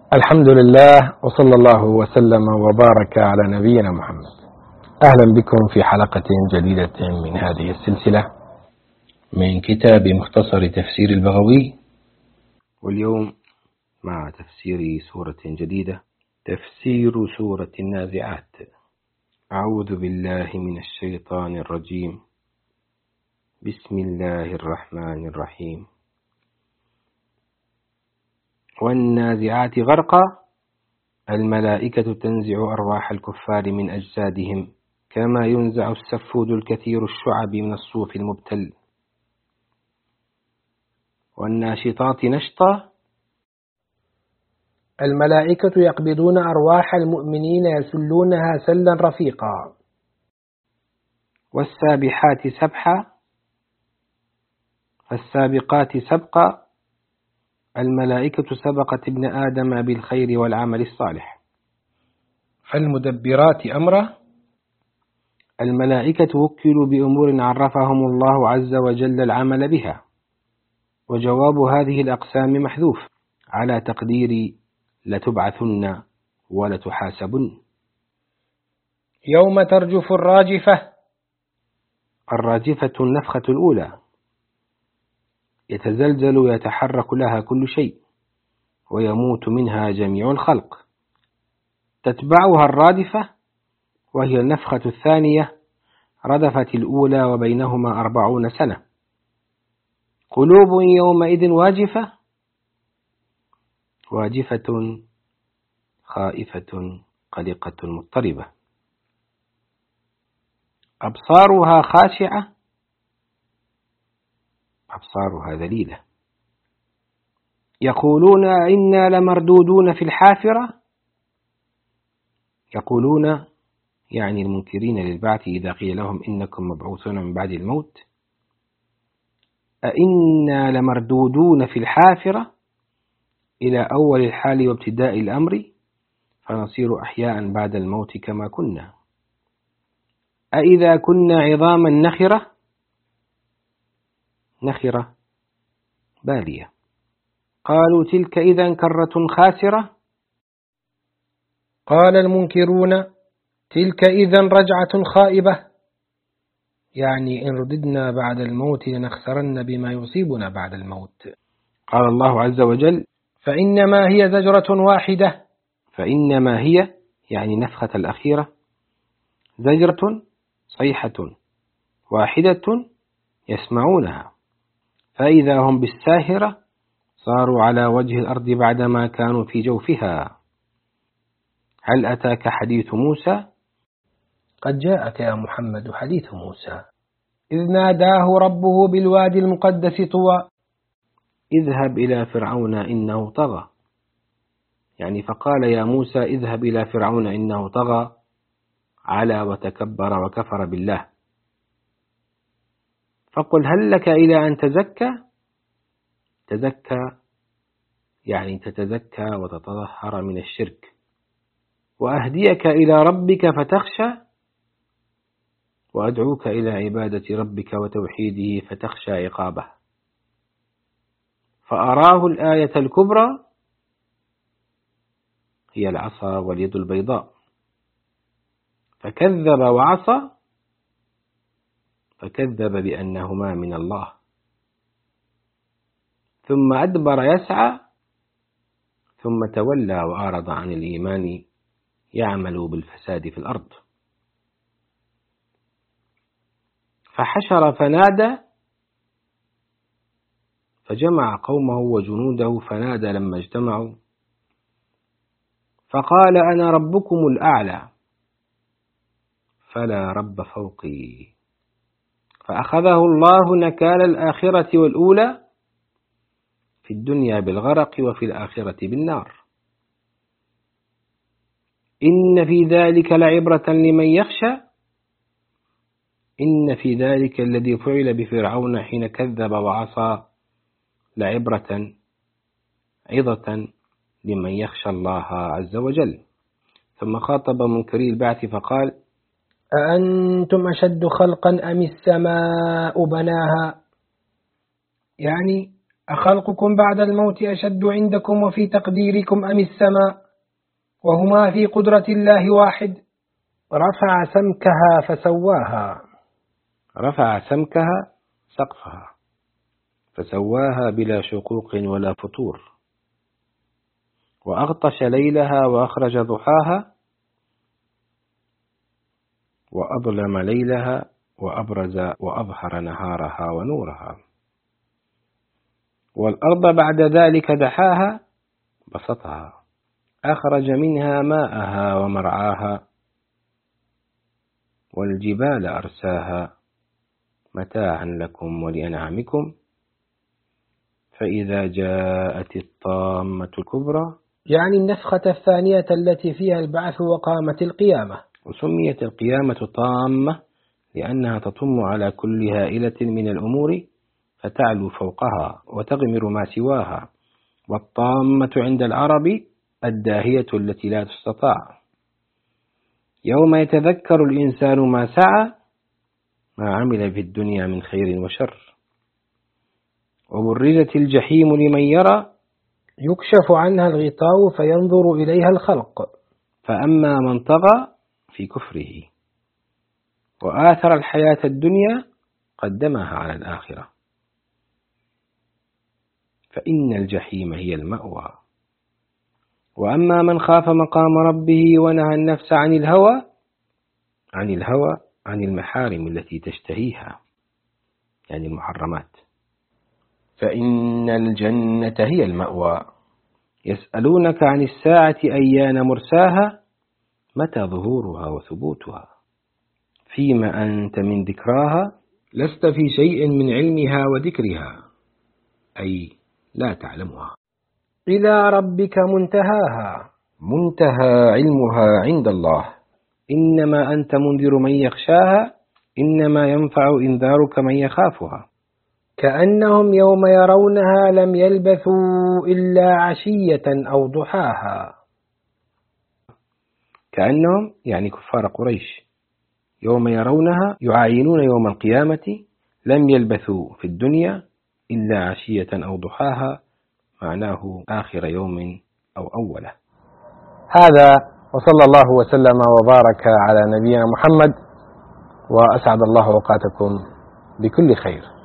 الحمد لله وصلى الله وسلم وبارك على نبينا محمد. أهلا بكم في حلقة جديدة من هذه السلسلة من كتاب مختصر تفسير البغوي، واليوم مع تفسير سورة جديدة، تفسير سورة النازعات. أعوذ بالله من الشيطان الرجيم. بسم الله الرحمن الرحيم. والنازعات غرقا، الملائكة تنزع أرواح الكفار من أجسادهم كما ينزع السفود الكثير الشعب من الصوف المبتل. والناشطات نشطا، الملائكة يقبضون أرواح المؤمنين يسلونها سلا رفيقا. والسابحات سبحا، فالسابقات سبقا، الملائكة سبقت ابن آدم بالخير والعمل الصالح. فالمدبرات أمره، الملائكة وكلوا بأمور عرفهم الله عز وجل العمل بها، وجواب هذه الأقسام محذوف على تقدير لتبعثن ولتحاسبن. يوم ترجف الراجفة، الراجفة النفخة الأولى، يتزلزل ويتحرك لها كل شيء ويموت منها جميع الخلق. تتبعها الرادفة وهي النفخة الثانية، ردفت الأولى وبينهما 40 سنة. قلوب يومئذ واجفة، واجفة خائفة قلقة مضطربة. أبصارها خاشعة، أبصارها ذليلة. يقولون إنا لمردودون في الحافرة، يقولون يعني المنكرين للبعث إذا قيل لهم إنكم مبعوثون من بعد الموت، أئنا لمردودون في الحافرة إلى أول الحال وابتداء الأمر فنصير أحياء بعد الموت كما كنا. أئذا كنا عظاما نخرة، نخرة بالية. قالوا تلك إذا كرة خاسرة، قال المنكرون تلك إذا رجعة خائبة، يعني إن رددنا بعد الموت لنخسرن بما يصيبنا بعد الموت. قال الله عز وجل فإنما هي زجرة واحدة، فإنما هي يعني نفخة الأخيرة، زجرة صيحة واحدة يسمعونها، فإذا هم بالساهرة صاروا على وجه الأرض بعدما كانوا في جوفها. هل أتاك حديث موسى؟ قد جاءك يا محمد حديث موسى إذ ناداه ربه بالوادي المقدس طوى اذهب إلى فرعون إنه طغى، يعني فقال يا موسى اذهب إلى فرعون إنه طغى، علا وتكبر وكفر بالله، فقل هل لك إلى أن تزكى. تزكى يعني تتزكى وتتطهر من الشرك. وأهديك إلى ربك فتخشى، وأدعوك إلى عبادة ربك وتوحيده فتخشى عقابه. فأراه الآية الكبرى هي العصا واليد البيضاء، فكذب وعصى، فكذب بأنهما من الله، ثم أدبر يسعى، ثم تولى وأعرض عن الإيمان يعمل بالفساد في الأرض. فحشر فنادى، فجمع قومه وجنوده فنادى لما اجتمعوا فقال أنا ربكم الأعلى فلا رب فوقي، فأخذه الله نكال الآخرة والأولى، في الدنيا بالغرق وفي الآخرة بالنار. إن في ذلك لعبرة لمن يخشى، إن في ذلك الذي فعل بفرعون حين كذب وعصى لعبرة عظة لمن يخشى الله عز وجل. ثم خاطب منكري البعث فقال أأنتم أشد خلقا أم السماء بناها، يعني أخلقكم بعد الموت أشد عندكم وفي تقديركم أم السماء وهما في قدرة الله واحد. رفع سمكها فسواها، رفع سمكها سقفها فسواها بلا شقوق ولا فتور، وأغطش ليلها وأخرج ضحاها، وأظلم ليلها وأبرز وأظهر نهارها ونورها. والأرض بعد ذلك دحاها بسطها، أخرج منها ماءها ومرعاها، والجبال أرساها متاعا لكم ولأنعامكم. فإذا جاءت الطامة الكبرى، يعني النفخة الثانية التي فيها البعث وقامت القيامة. وسميت القيامة طامة لأنها تطم على كل هائلة من الأمور فتعلو فوقها وتغمر ما سواها. والطامة عند العرب الداهية التي لا تستطاع. يوم يتذكر الإنسان ما سعى، ما عمل في الدنيا من خير وشر. وبرزت الجحيم لمن يرى، يكشف عنها الغطاء فينظر إليها الخلق. فأما من طغى في كفره وآثر الحياة الدنيا قدمها على الآخرة، فإن الجحيم هي المأوى. وأما من خاف مقام ربه ونهى النفس عن الهوى عن المحارم التي تشتهيها، يعني المحرمات، فإن الجنة هي المأوى. يسألونك عن الساعة أيان مرساها، متى ظهورها وثبوتها، فيما أنت من ذكراها، لست في شيء من علمها وذكرها، أي لا تعلمها. إلى ربك منتهاها، منتهى علمها عند الله. إنما أنت منذر من يخشاها، إنما ينفع إنذارك من يخافها. كأنهم يوم يرونها لم يلبثوا إلا عشية أو ضحاها. كأنهم يعني كفار قريش يوم يرونها يعاينون يوم القيامة لم يلبثوا في الدنيا إلا عشية أو ضحاها، معناه آخر يوم أو أوله. هذا وصلى الله وسلم وبارك على نبينا محمد، وأسعد الله أوقاتكم بكل خير.